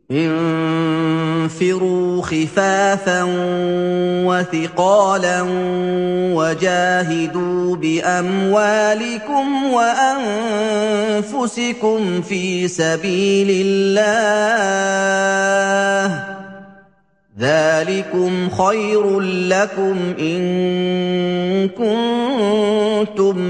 انفروا خفافا وثقالا وجاهدوا بأموالكم وأنفسكم في سبيل الله ذلكم خير لكم إن كنتم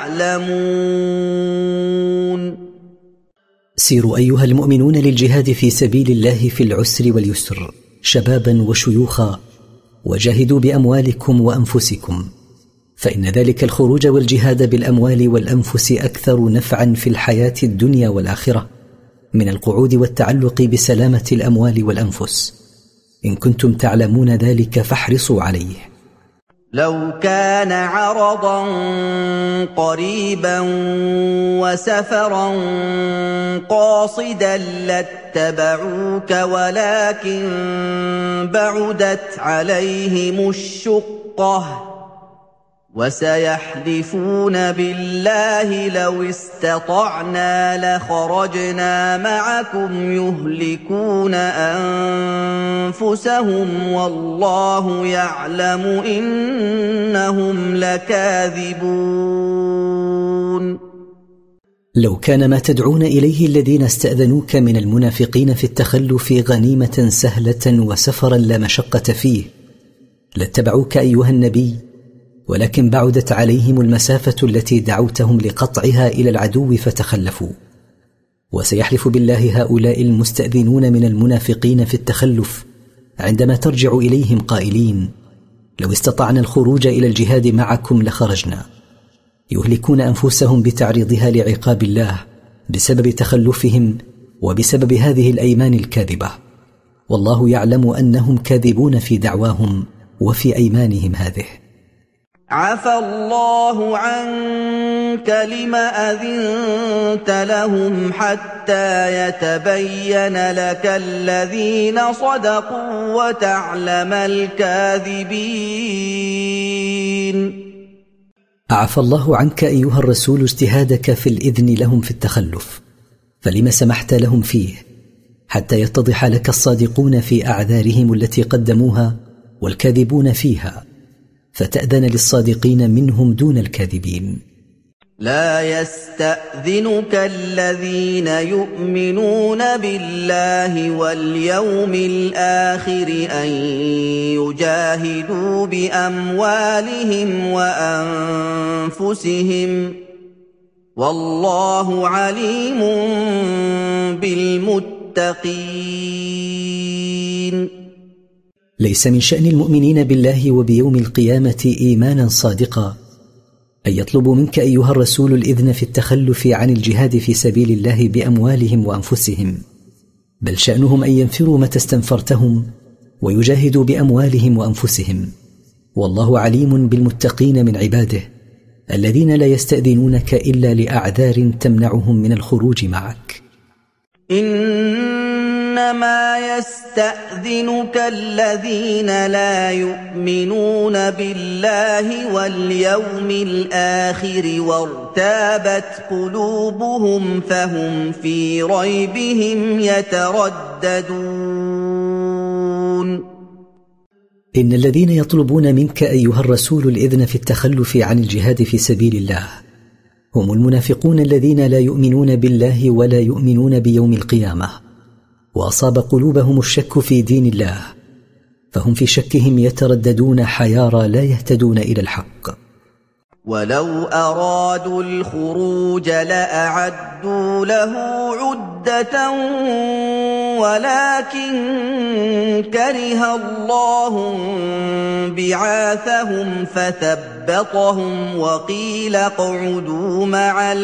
تعلمون. سيروا أيها المؤمنون للجهاد في سبيل الله في العسر واليسر شبابا وشيوخا، وجاهدوا بأموالكم وأنفسكم، فإن ذلك الخروج والجهاد بالأموال والأنفس أكثر نفعا في الحياة الدنيا والآخرة من القعود والتعلق بسلامة الأموال والأنفس. إن كنتم تعلمون ذلك فاحرصوا عليه. لو كان عرضا قريبا وسفرا قاصدا لاتبعوك ولكن بعدت عليهم الشقة وسيحلفون بالله لو استطعنا لخرجنا معكم يهلكون أنفسهم والله يعلم إنهم لكاذبون. لو كان ما تدعون إليه الذين استأذنوك من المنافقين في التخلف غنيمة سهلة وسفرا لا مشقة فيه لاتبعوك أيها النبي، ولكن بعدت عليهم المسافة التي دعوتهم لقطعها إلى العدو فتخلفوا. وسيحلف بالله هؤلاء المستأذنون من المنافقين في التخلف عندما ترجع إليهم قائلين: لو استطعنا الخروج إلى الجهاد معكم لخرجنا. يهلكون أنفسهم بتعريضها لعقاب الله بسبب تخلفهم وبسبب هذه الأيمان الكاذبة، والله يعلم أنهم كاذبون في دعواهم وفي أيمانهم هذه. عفى الله عنك لم أذنت لهم حتى يتبين لك الذين صدقوا وتعلم الكاذبين. عفى الله عنك أيها الرسول اجتهادك في الإذن لهم في التخلف، فلما سمحت لهم فيه حتى يتضح لك الصادقون في أعذارهم التي قدموها والكاذبون فيها، فتأذن للصادقين منهم دون الكاذبين. لا يستأذنك الذين يؤمنون بالله واليوم الآخر أن يجاهدوا بأموالهم وأنفسهم والله عليم بالمتقين. ليس من شأن المؤمنين بالله وبيوم القيامة إيمانا صادقا أن يطلبوا منك أيها الرسول الإذن في التخلف عن الجهاد في سبيل الله بأموالهم وأنفسهم، بل شأنهم أن ينفروا متى استنفرتهم ويجاهدوا بأموالهم وأنفسهم، والله عليم بالمتقين من عباده الذين لا يستأذنونك إلا لأعذار تمنعهم من الخروج معك. إنما يستأذنك الذين لا يؤمنون بالله واليوم الآخر وارتابت قلوبهم فهم في ريبهم يترددون. إن الذين يطلبون منك أيها الرسول الإذن في التخلف عن الجهاد في سبيل الله هم المنافقون الذين لا يؤمنون بالله ولا يؤمنون بيوم القيامة، وأصاب قلوبهم الشك في دين الله، فهم في شكهم يترددون حيارى لا يهتدون إلى الحق. ولو أرادوا الخروج لأعدوا له عدة ولكن كره الله بعاثهم فثبطهم وقيل اقعدوا مع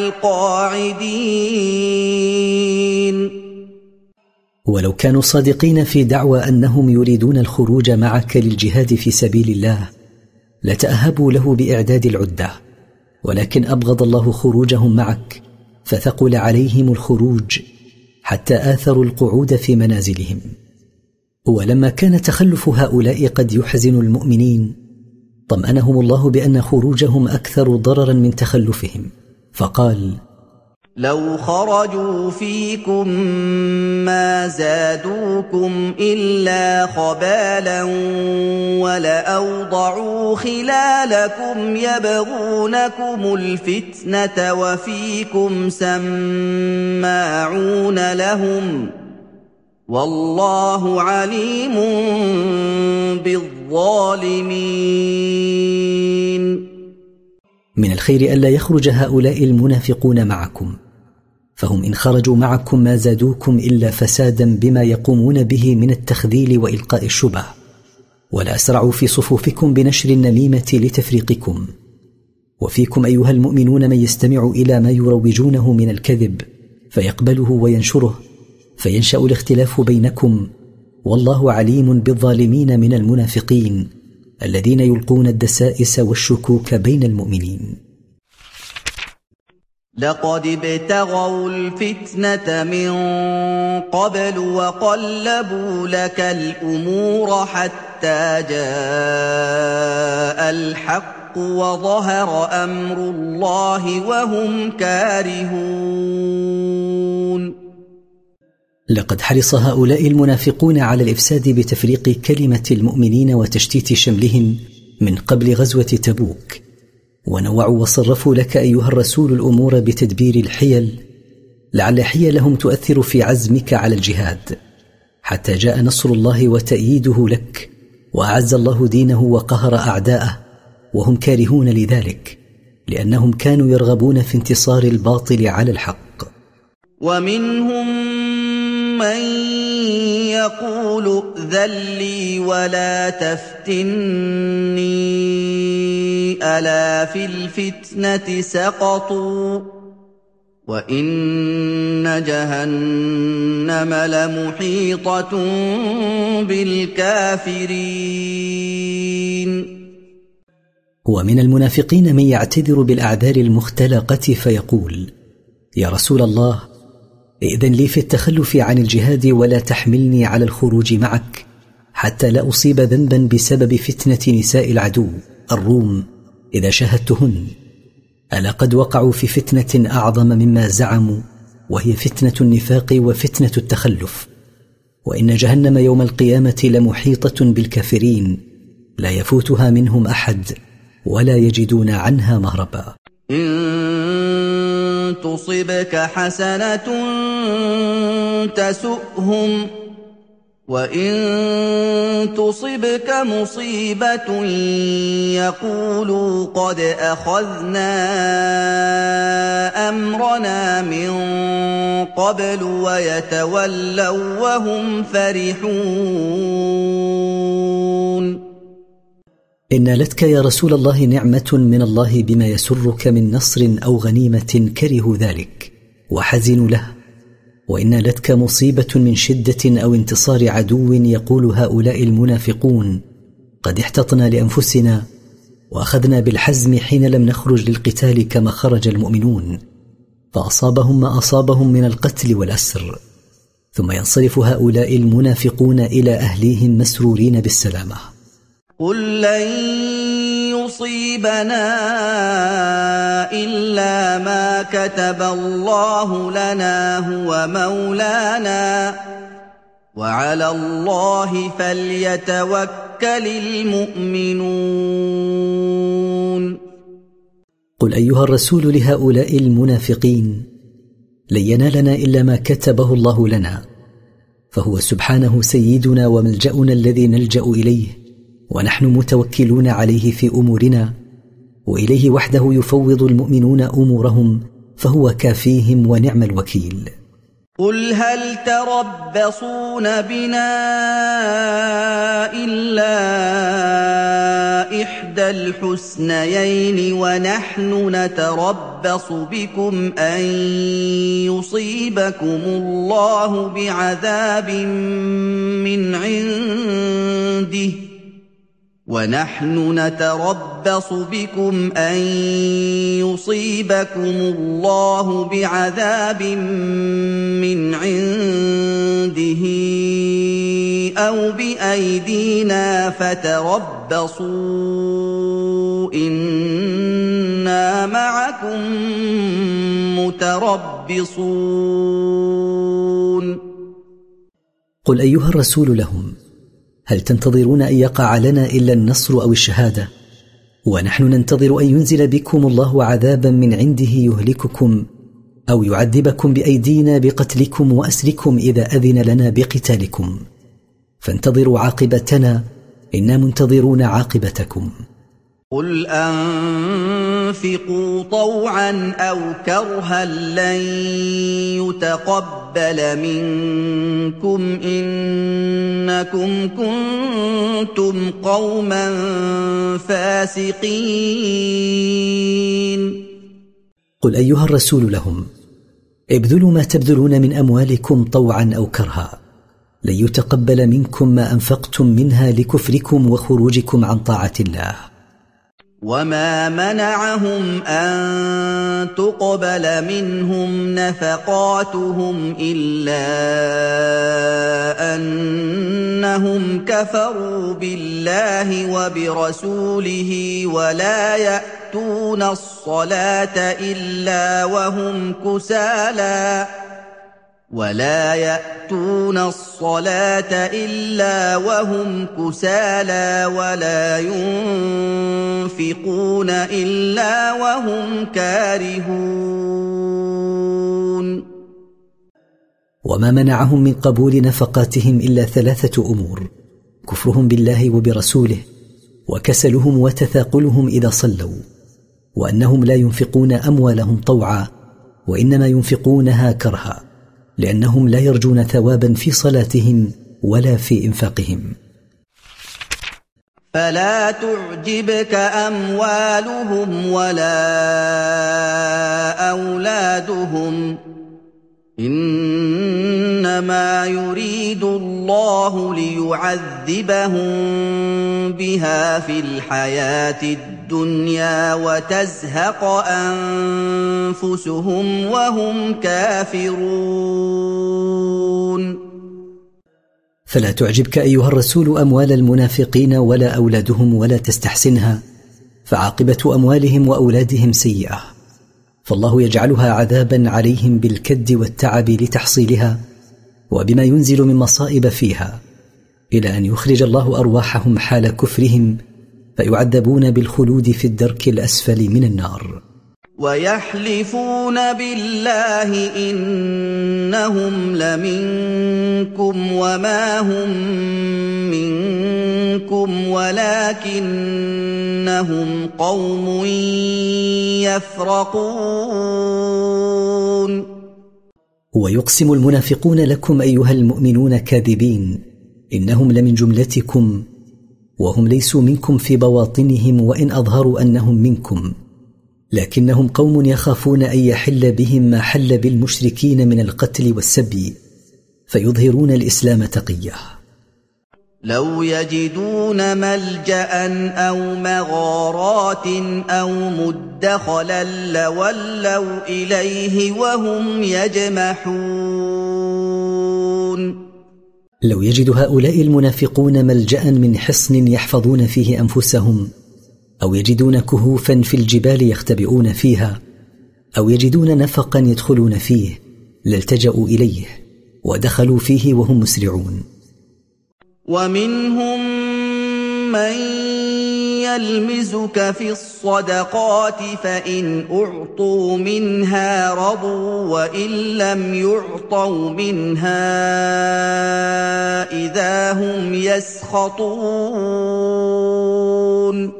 القاعدين. ولو كانوا صادقين في دعوى أنهم يريدون الخروج معك للجهاد في سبيل الله لتأهبوا له بإعداد العدة، ولكن أبغض الله خروجهم معك فثقل عليهم الخروج حتى آثروا القعود في منازلهم. ولما كان تخلف هؤلاء قد يحزن المؤمنين طمأنهم الله بأن خروجهم أكثر ضررا من تخلفهم، فقال: لو خرجوا فيكم ما زادوكم إلا خبالا ولأوضعوا خلالكم يبغونكم الفتنة وفيكم سماعون لهم والله عليم بالظالمين. من الخير ألا يخرج هؤلاء المنافقون معكم، فهم إن خرجوا معكم ما زادوكم إلا فسادا بما يقومون به من التخذيل وإلقاء الشبه، ولا أسرعوا في صفوفكم بنشر النميمة لتفريقكم. وفيكم أيها المؤمنون من يستمع إلى ما يروجونه من الكذب فيقبله وينشره، فينشأ الاختلاف بينكم، والله عليم بالظالمين من المنافقين الذين يلقون الدسائس والشكوك بين المؤمنين. لقد ابتغوا الفتنة من قبل وقلبوا لك الأمور حتى جاء الحق وظهر أمر الله وهم كارهون. لقد حرص هؤلاء المنافقون على الإفساد بتفريق كلمة المؤمنين وتشتيت شملهم من قبل غزوة تبوك، ونوعوا وصرفوا لك أيها الرسول الأمور بتدبير الحيل، لعل حيلهم تؤثر في عزمك على الجهاد، حتى جاء نصر الله وتأييده لك، وأعز الله دينه وقهر أعداءه، وهم كارهون لذلك، لأنهم كانوا يرغبون في انتصار الباطل على الحق. ومنهم من يقول ائذن لي ولا تفتني ألا في الفتنة سقطوا وإن جهنم لمحيطة بالكافرين. ومن المنافقين من يعتذر بالأعذار المختلقة فيقول: يا رسول الله، ائذن لي في التخلف عن الجهاد ولا تحملني على الخروج معك حتى لا أصيب ذنبا بسبب فتنة نساء العدو الروم إذا شاهدتهن. ألا قد وقعوا في فتنة أعظم مما زعموا، وهي فتنة النفاق وفتنة التخلف، وإن جهنم يوم القيامة لمحيطة بالكافرين لا يفوتها منهم أحد ولا يجدون عنها مهربا. إن تصبك حسنة تسؤهم وإن تصبك مصيبة يقولوا قد أخذنا أمرنا من قبل ويتولوا وهم فرحون. إن نالتك يا رسول الله نعمة من الله بما يسرك من نصر أو غنيمة كرهوا ذلك وحزنوا له، وإن نالتك مصيبة من شدة أو انتصار عدو يقول هؤلاء المنافقون قد احتطنا لأنفسنا وأخذنا بالحزم حين لم نخرج للقتال كما خرج المؤمنون، فأصابهم ما أصابهم من القتل والأسر، ثم ينصرف هؤلاء المنافقون إلى أهليهم مسرورين بالسلامة. قل لن يصيبنا إلا ما كتب الله لنا هو مولانا وعلى الله فليتوكل المؤمنون. قل أيها الرسول لهؤلاء المنافقين: لن ينالنا إلا ما كتبه الله لنا، فهو سبحانه سيدنا وملجأنا الذي نلجأ إليه، ونحن متوكلون عليه في أمورنا، وإليه وحده يفوض المؤمنون أمورهم، فهو كافيهم ونعم الوكيل. قل هل تربصون بنا إلا إحدى الحسنيين ونحن نتربص بكم أن يصيبكم الله بعذاب من عنده ونحن نتربص بكم أن يصيبكم الله بعذاب من عنده أو بأيدينا فتربصوا إنا إِنَّا مَعَكُم مُّتَرَبِّصُونَ قل أيها الرسول لهم: هل تنتظرون أن يقع لنا إلا النصر أو الشهادة؟ ونحن ننتظر أن ينزل بكم الله عذابا من عنده يهلككم أو يعذبكم بأيدينا بقتلكم وأسركم إذا أذن لنا بقتالكم، فانتظروا عاقبتنا إنا منتظرون عاقبتكم. قل أنفقوا طوعا أو كرها لن يتقبل منكم إنكم كنتم قوما فاسقين. قل أيها الرسول لهم: ابذلوا ما تبذلون من أموالكم طوعا أو كرها، لن يتقبل منكم ما أنفقتم منها لكفركم وخروجكم عن طاعة الله. وما منعهم أن تقبل منهم نفقاتهم إلا أنهم كفروا بالله وبرسوله ولا يأتون الصلاة إلا وهم كسالى ولا ينفقون إلا وهم كارهون. وما منعهم من قبول نفقاتهم إلا 3 أمور: كفرهم بالله وبرسوله، وكسلهم وتثاقلهم إذا صلوا، وأنهم لا ينفقون أموالهم طوعا وإنما ينفقونها كرها، لأنهم لا يرجون ثوابا في صلاتهم ولا في إنفاقهم. فلا تعجبك أموالهم ولا أولادهم، إنما يريد الله ليعذبهم بها في الحياة الدنيا وتزهق أنفسهم وهم كافرون. فلا تعجبك أيها الرسول أموال المنافقين ولا أولادهم ولا تستحسنها، فعاقبة أموالهم وأولادهم سيئة، فالله يجعلها عذابا عليهم بالكد والتعب لتحصيلها وبما ينزل من مصائب فيها، إلى أن يخرج الله أرواحهم حال كفرهم فيعذبون بالخلود في الدرك الأسفل من النار. ويحلفون بالله إنهم لمنكم وما هم منكم ولكنهم قوم يفرقون. ويقسم المنافقون لكم أيها المؤمنون كاذبين إنهم لمن جملتكم وهم ليسوا منكم في بواطنهم وإن أظهروا أنهم منكم، لكنهم قوم يخافون أن يحل بهم ما حل بالمشركين من القتل والسبي فيظهرون الإسلام تقية. لو يجدون ملجأ أو مغارات أو مدخلا لولوا إليه وهم يجمحون. لو يجد هؤلاء المنافقون ملجأ من حصن يحفظون فيه أنفسهم، أو يجدون كهوفا في الجبال يختبئون فيها، أو يجدون نفقا يدخلون فيه لالتجأوا إليه ودخلوا فيه وهم مسرعون. ومنهم من يلمزك في الصدقات فإن أعطوا منها رضوا وإن لم يعطوا منها إذا هم يسخطون.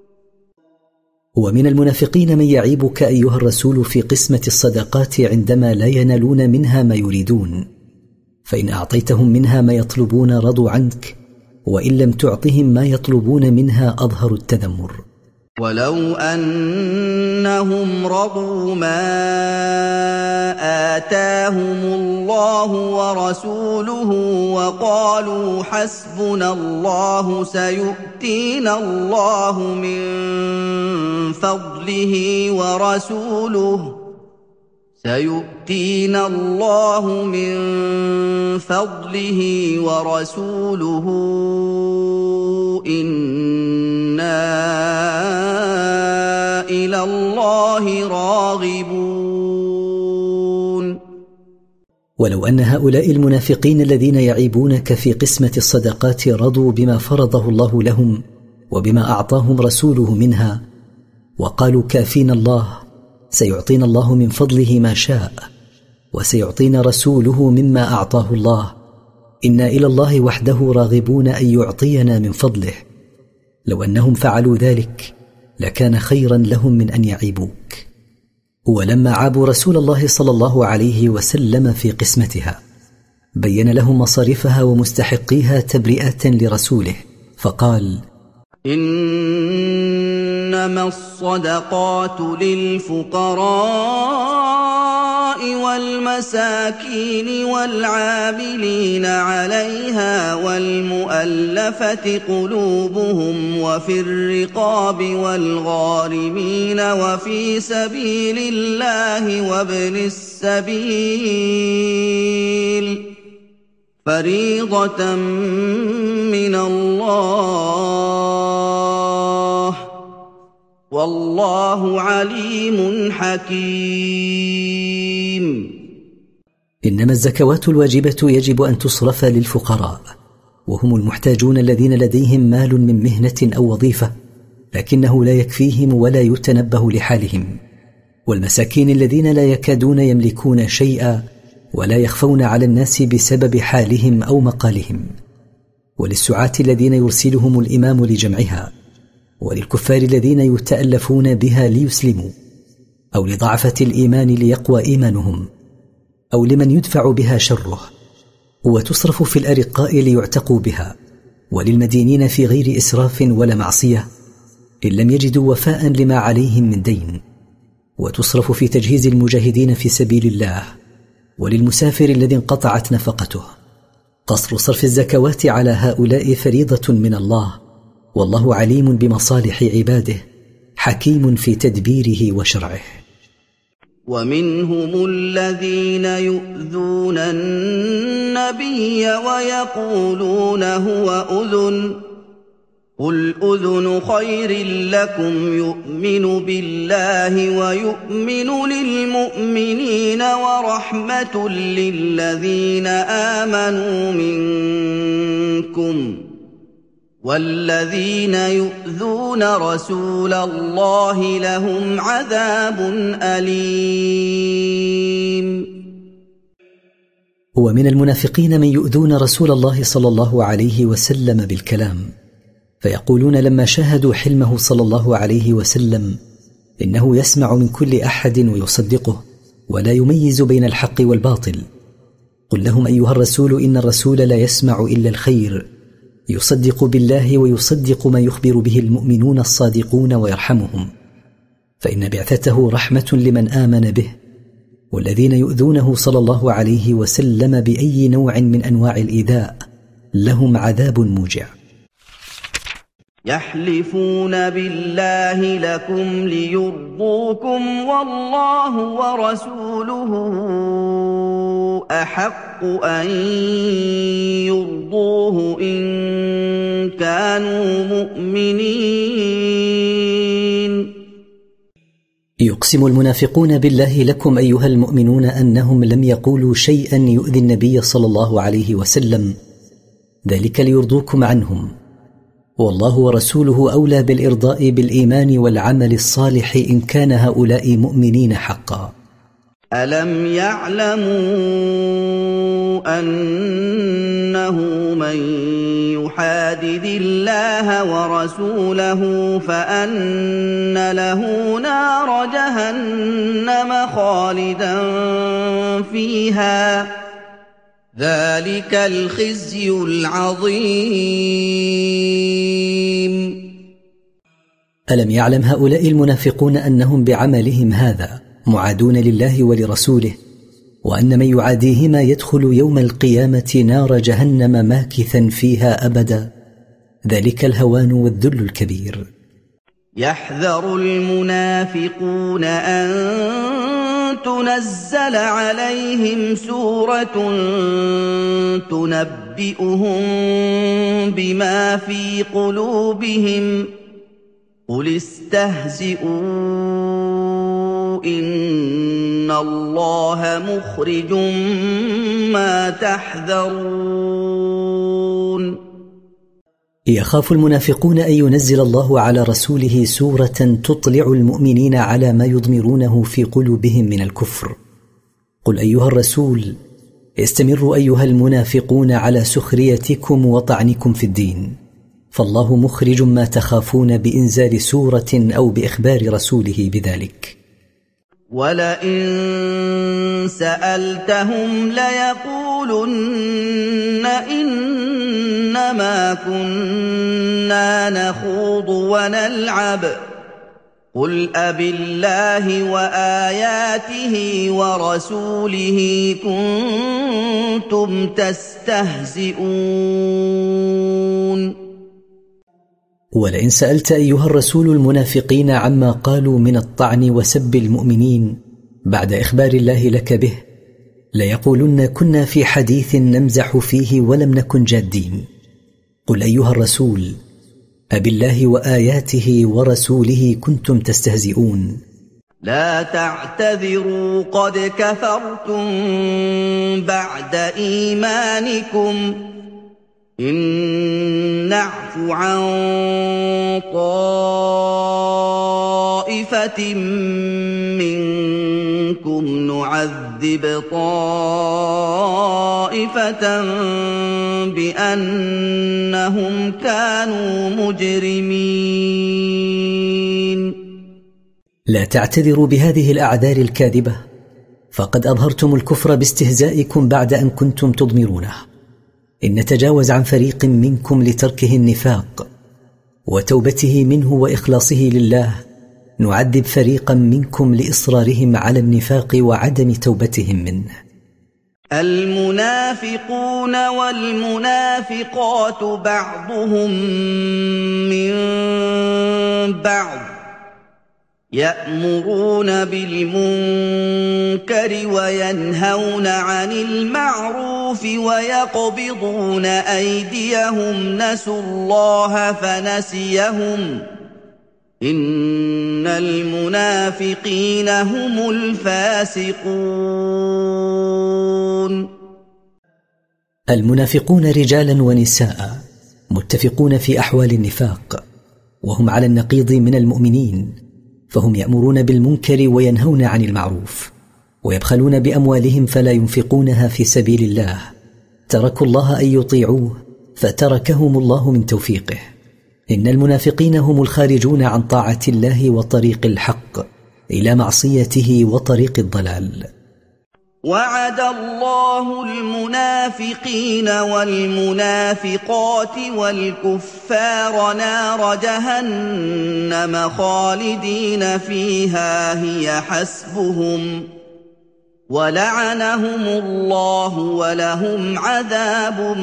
ومن المنافقين من يعيبك أيها الرسول في قسمة الصدقات عندما لا ينالون منها ما يريدون، فإن أعطيتهم منها ما يطلبون رضوا عنك، وإن لم تعطهم ما يطلبون منها أظهروا التذمر. ولو أنهم رضوا ما آتاهم الله ورسوله وقالوا حسبنا الله سيؤتينا الله من فضله ورسوله إنا إلى اللَّهِ رَاغِبُونَ ولو أن هؤلاء المنافقين الذين يعيبونك في قسمة الصدقات رضوا بما فرضه الله لهم وبما أعطاهم رسوله منها وقالوا كافينا الله، سيعطينا الله من فضله ما شاء وسيعطينا رسوله مما أعطاه الله، إنا إلى الله وحده راغبون أن يعطينا من فضله، لو أنهم فعلوا ذلك لكان خيرا لهم من أن يعيبوك. ولما عابوا رسول الله صلى الله عليه وسلم في قسمتها بين لهم مصارفها ومستحقيها تبرئة لرسوله، فقال: إنما الصدقات للفقراء والمساكين والعاملين عليها والمؤلفة قلوبهم وفي الرقاب والغارمين وفي سبيل الله وابن السبيل فريضة من الله والله عليم حكيم. إنما الزكوات الواجبة يجب أن تصرف للفقراء، وهم المحتاجون الذين لديهم مال من مهنة أو وظيفة لكنه لا يكفيهم ولا يتنبه لحالهم، والمساكين الذين لا يكادون يملكون شيئا ولا يخفون على الناس بسبب حالهم أو مقالهم، وللسعاة الذين يرسلهم الإمام لجمعها، وللكفار الذين يتألفون بها ليسلموا، أو لضعفة الإيمان ليقوى إيمانهم، أو لمن يدفع بها شره، وتصرف في الأرقاء ليعتقوا بها، وللمدينين في غير إسراف ولا معصية إن لم يجدوا وفاء لما عليهم من دين، وتصرف في تجهيز المجاهدين في سبيل الله، وللمسافر الذي انقطعت نفقته. قصر صرف الزكوات على هؤلاء فريضة من الله، والله عليم بمصالح عباده حكيم في تدبيره وشرعه. ومنهم الذين يؤذون النبي ويقولون هو أذن قل أذن خير لكم يؤمن بالله ويؤمن للمؤمنين ورحمة للذين آمنوا منكم والذين يؤذون رسول الله لهم عذاب أليم. ومن المنافقين من يؤذون رسول الله صلى الله عليه وسلم بالكلام، فيقولون لما شاهدوا حلمه صلى الله عليه وسلم إنه يسمع من كل أحد ويصدقه ولا يميز بين الحق والباطل. قل لهم أيها الرسول إن الرسول لا يسمع إلا الخير، يصدق بالله ويصدق ما يخبر به المؤمنون الصادقون ويرحمهم، فإن بعثته رحمة لمن آمن به، والذين يؤذونه صلى الله عليه وسلم بأي نوع من أنواع الإيذاء لهم عذاب موجع. يحلفون بالله لكم ليرضوكم والله ورسوله أحق أن يرضوه إن كانوا مؤمنين. يقسم المنافقون بالله لكم أيها المؤمنون أنهم لم يقولوا شيئا يؤذي النبي صلى الله عليه وسلم، ذلك ليرضوكم عنهم، والله ورسوله أولى بالإرضاء بالإيمان والعمل الصالح إن كان هؤلاء مؤمنين حقا. ألم يعلموا أنه من يحادد الله ورسوله فأن له نار جهنم خالدا فيها ذلك الخزي العظيم. ألم يعلم هؤلاء المنافقون أنهم بعملهم هذا معادون لله ولرسوله، وأن من يعاديهما يدخل يوم القيامة نار جهنم ماكثا فيها أبدا، ذلك الهوان والذل الكبير. يحذر المنافقون أن تنزل عليهم سورة تنبئهم بما في قلوبهم قُلِ اسْتَهْزِئُوا إِنَّ اللَّهَ مُخْرِجٌ مَّا تَحْذَرُونَ يخاف المنافقون أن ينزل الله على رسوله سورة تطلع المؤمنين على ما يضمرونه في قلوبهم من الكفر. قل أيها الرسول: استمروا أيها المنافقون على سخريتكم وطعنكم في الدين، فالله مخرج ما تخافون بإنزال سورة أو بإخبار رسوله بذلك. وَلَئِن سَأَلْتَهُمْ لَيَقُولُنَّ إِنَّمَا كُنَّا نَخُوضُ وَنَلْعَبُ قُلْ أَبِاللَّهِ وَآيَاتِهِ وَرَسُولِهِ كُنتُمْ تَسْتَهْزِئُونَ ولئن سألت أيها الرسول المنافقين عما قالوا من الطعن وسب المؤمنين بعد إخبار الله لك به، ليقولن كنا في حديث نمزح فيه ولم نكن جادين. قل أيها الرسول: أبالله وآياته ورسوله كنتم تستهزئون؟ لا تعتذروا قد كفرتم بعد إيمانكم إن نعف عن طائفة منكم نعذب طائفة بأنهم كانوا مجرمين. لا تعتذروا بهذه الأعذار الكاذبة، فقد أظهرتم الكفر باستهزائكم بعد أن كنتم تضمرونه. إن نتجاوز عن فريق منكم لتركه النفاق وتوبته منه وإخلاصه لله، نعذب فريقا منكم لإصرارهم على النفاق وعدم توبتهم منه. المنافقون والمنافقات بعضهم من بعض يأمرون بالمنكر وينهون عن المعروف ويقبضون أيديهم نسوا الله فنسيهم إن المنافقين هم الفاسقون. المنافقون رجالا ونساء متفقون في أحوال النفاق، وهم على النقيض من المؤمنين، فهم يأمرون بالمنكر وينهون عن المعروف، ويبخلون بأموالهم فلا ينفقونها في سبيل الله، تركوا الله أن يطيعوه فتركهم الله من توفيقه. إن المنافقين هم الخارجون عن طاعة الله وطريق الحق إلى معصيته وطريق الضلال. وعد الله المنافقين والمنافقات والكفار نار جهنم خالدين فيها هي حسبهم ولعنهم الله ولهم عذاب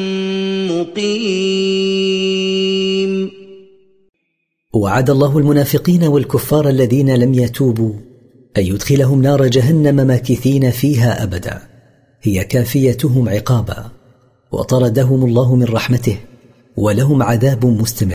مقيم. وعد الله المنافقين والكفار الذين لم يتوبوا أن يدخلهم نار جهنم ماكثين فيها أبدا، هي كافيتهم عقابا، وطردهم الله من رحمته ولهم عذاب مستمر.